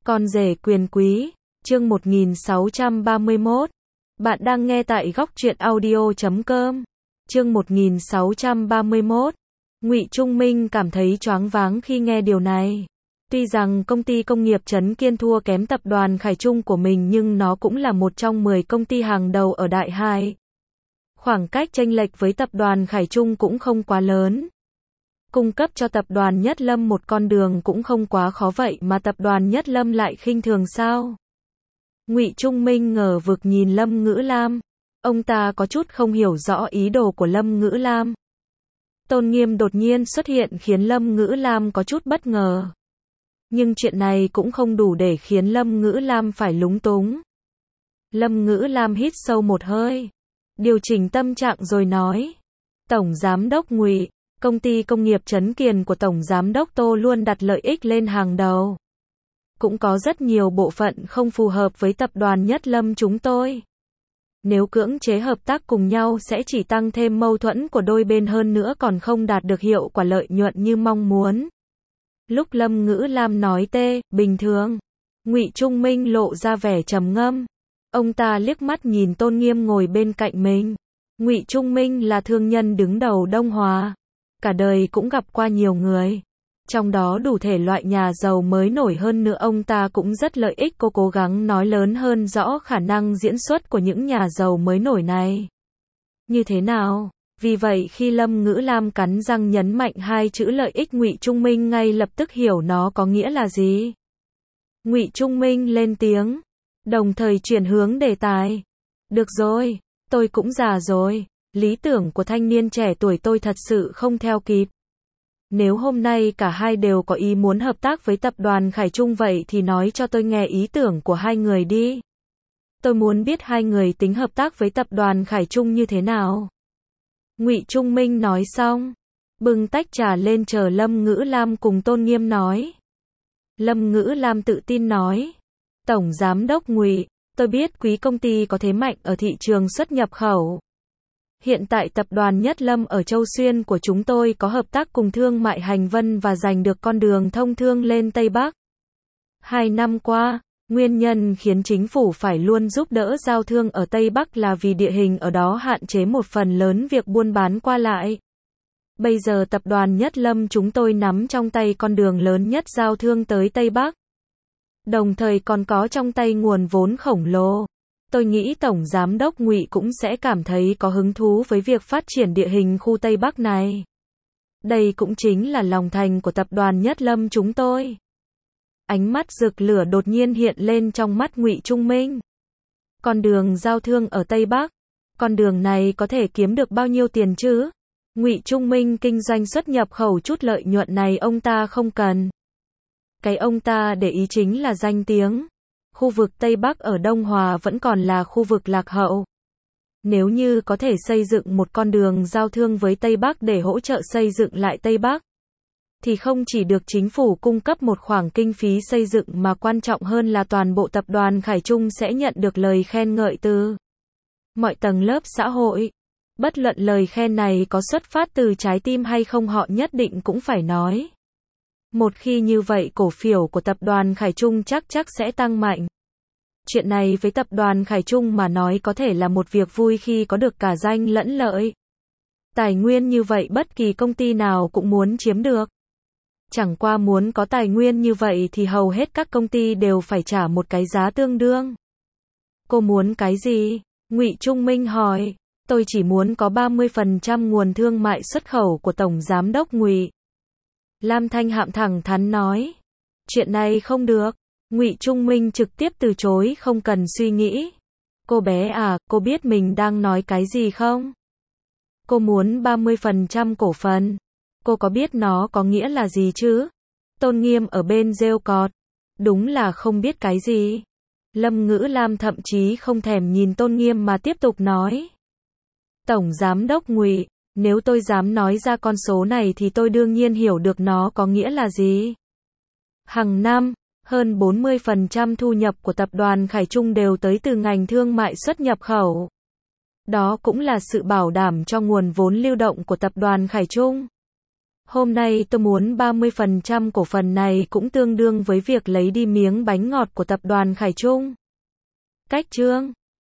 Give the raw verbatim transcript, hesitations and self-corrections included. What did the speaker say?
Con rể quyền quý, chương một nghìn sáu trăm ba mươi mốt. Bạn đang nghe tại góc truyện audio chấm com. Chương một nghìn sáu trăm ba mươi mốt. Ngụy Trung Minh cảm thấy choáng váng khi nghe điều này. Tuy rằng công ty công nghiệp Trấn Kiên thua kém tập đoàn Khải Trung của mình nhưng nó cũng là một trong mười công ty hàng đầu ở Đại Hải. Khoảng cách chênh lệch với tập đoàn Khải Trung cũng không quá lớn. Cung cấp cho tập đoàn Nhất Lâm một con đường cũng không quá khó vậy mà tập đoàn Nhất Lâm lại khinh thường sao? Ngụy Trung Minh ngờ vực nhìn Lâm Ngữ Lam. Ông ta có chút không hiểu rõ ý đồ của Lâm Ngữ Lam. Tôn Nghiêm đột nhiên xuất hiện khiến Lâm Ngữ Lam có chút bất ngờ. Nhưng chuyện này cũng không đủ để khiến Lâm Ngữ Lam phải lúng túng. Lâm Ngữ Lam hít sâu một hơi, điều chỉnh tâm trạng rồi nói: Tổng Giám đốc Ngụy, công ty công nghiệp Trấn Kiền của Tổng Giám đốc Tô luôn đặt lợi ích lên hàng đầu. Cũng có rất nhiều bộ phận không phù hợp với tập đoàn Nhất Lâm chúng tôi. Nếu cưỡng chế hợp tác cùng nhau sẽ chỉ tăng thêm mâu thuẫn của đôi bên hơn nữa còn không đạt được hiệu quả lợi nhuận như mong muốn. Lúc Lâm Ngữ Lam nói tê, bình thường, Ngụy Trung Minh lộ ra vẻ trầm ngâm. Ông ta liếc mắt nhìn Tôn Nghiêm ngồi bên cạnh mình. Ngụy Trung Minh là thương nhân đứng đầu Đông Hòa. Cả đời cũng gặp qua nhiều người. Trong đó đủ thể loại nhà giàu mới nổi hơn nữa ông ta cũng rất lợi ích cô cố gắng nói lớn hơn rõ khả năng diễn xuất của những nhà giàu mới nổi này. Như thế nào? Vì vậy khi Lâm Ngữ Lam cắn răng nhấn mạnh hai chữ lợi ích Ngụy Trung Minh ngay lập tức hiểu nó có nghĩa là gì. Ngụy Trung Minh lên tiếng, đồng thời chuyển hướng đề tài. Được rồi, tôi cũng già rồi, lý tưởng của thanh niên trẻ tuổi tôi thật sự không theo kịp. Nếu hôm nay cả hai đều có ý muốn hợp tác với tập đoàn Khải Trung vậy thì nói cho tôi nghe ý tưởng của hai người đi. Tôi muốn biết hai người tính hợp tác với tập đoàn Khải Trung như thế nào. Ngụy Trung Minh nói xong, bưng tách trà lên chờ Lâm Ngữ Lam cùng Tôn Nghiêm nói. Lâm Ngữ Lam tự tin nói: Tổng Giám đốc Ngụy, tôi biết quý công ty có thế mạnh ở thị trường xuất nhập khẩu. Hiện tại tập đoàn Nhất Lâm ở Châu Xuyên của chúng tôi có hợp tác cùng thương mại Hành Vân và giành được con đường thông thương lên Tây Bắc. Hai năm qua, nguyên nhân khiến chính phủ phải luôn giúp đỡ giao thương ở Tây Bắc là vì địa hình ở đó hạn chế một phần lớn việc buôn bán qua lại. Bây giờ tập đoàn Nhất Lâm chúng tôi nắm trong tay con đường lớn nhất giao thương tới Tây Bắc. Đồng thời còn có trong tay nguồn vốn khổng lồ. Tôi nghĩ Tổng Giám đốc Ngụy cũng sẽ cảm thấy có hứng thú với việc phát triển địa hình khu Tây Bắc này. Đây cũng chính là lòng thành của tập đoàn Nhất Lâm chúng tôi. Ánh mắt rực lửa đột nhiên hiện lên trong mắt Ngụy Trung Minh. Con đường giao thương ở Tây Bắc, con đường này có thể kiếm được bao nhiêu tiền chứ? Ngụy Trung Minh kinh doanh xuất nhập khẩu chút lợi nhuận này ông ta không cần. Cái ông ta để ý chính là danh tiếng. Khu vực Tây Bắc ở Đông Hòa vẫn còn là khu vực lạc hậu. Nếu như có thể xây dựng một con đường giao thương với Tây Bắc để hỗ trợ xây dựng lại Tây Bắc, thì không chỉ được chính phủ cung cấp một khoản kinh phí xây dựng mà quan trọng hơn là toàn bộ tập đoàn Khải Trung sẽ nhận được lời khen ngợi từ mọi tầng lớp xã hội. Bất luận lời khen này có xuất phát từ trái tim hay không họ nhất định cũng phải nói. Một khi như vậy cổ phiếu của tập đoàn Khải Trung chắc chắc sẽ tăng mạnh. Chuyện này với tập đoàn Khải Trung mà nói có thể là một việc vui khi có được cả danh lẫn lợi. Tài nguyên như vậy bất kỳ công ty nào cũng muốn chiếm được. Chẳng qua muốn có tài nguyên như vậy thì hầu hết các công ty đều phải trả một cái giá tương đương. Cô muốn cái gì? Ngụy Trung Minh hỏi. Tôi chỉ muốn có ba mươi phần trăm nguồn thương mại xuất khẩu của Tổng Giám đốc Ngụy. Lam Thanh Hạm thẳng thắn nói. Chuyện này không được. Ngụy Trung Minh trực tiếp từ chối không cần suy nghĩ. Cô bé à, cô biết mình đang nói cái gì không? Cô muốn ba mươi phần trăm cổ phần. Cô có biết nó có nghĩa là gì chứ? Tôn Nghiêm ở bên rêu cọt. Đúng là không biết cái gì. Lâm Ngữ Lam thậm chí không thèm nhìn Tôn Nghiêm mà tiếp tục nói. Tổng Giám đốc Ngụy, nếu tôi dám nói ra con số này thì tôi đương nhiên hiểu được nó có nghĩa là gì. Hàng năm, hơn bốn mươi phần trăm thu nhập của tập đoàn Khải Trung đều tới từ ngành thương mại xuất nhập khẩu. Đó cũng là sự bảo đảm cho nguồn vốn lưu động của tập đoàn Khải Trung. Hôm nay tôi muốn ba mươi phần trăm cổ phần này cũng tương đương với việc lấy đi miếng bánh ngọt của tập đoàn Khải Trung. Cách chương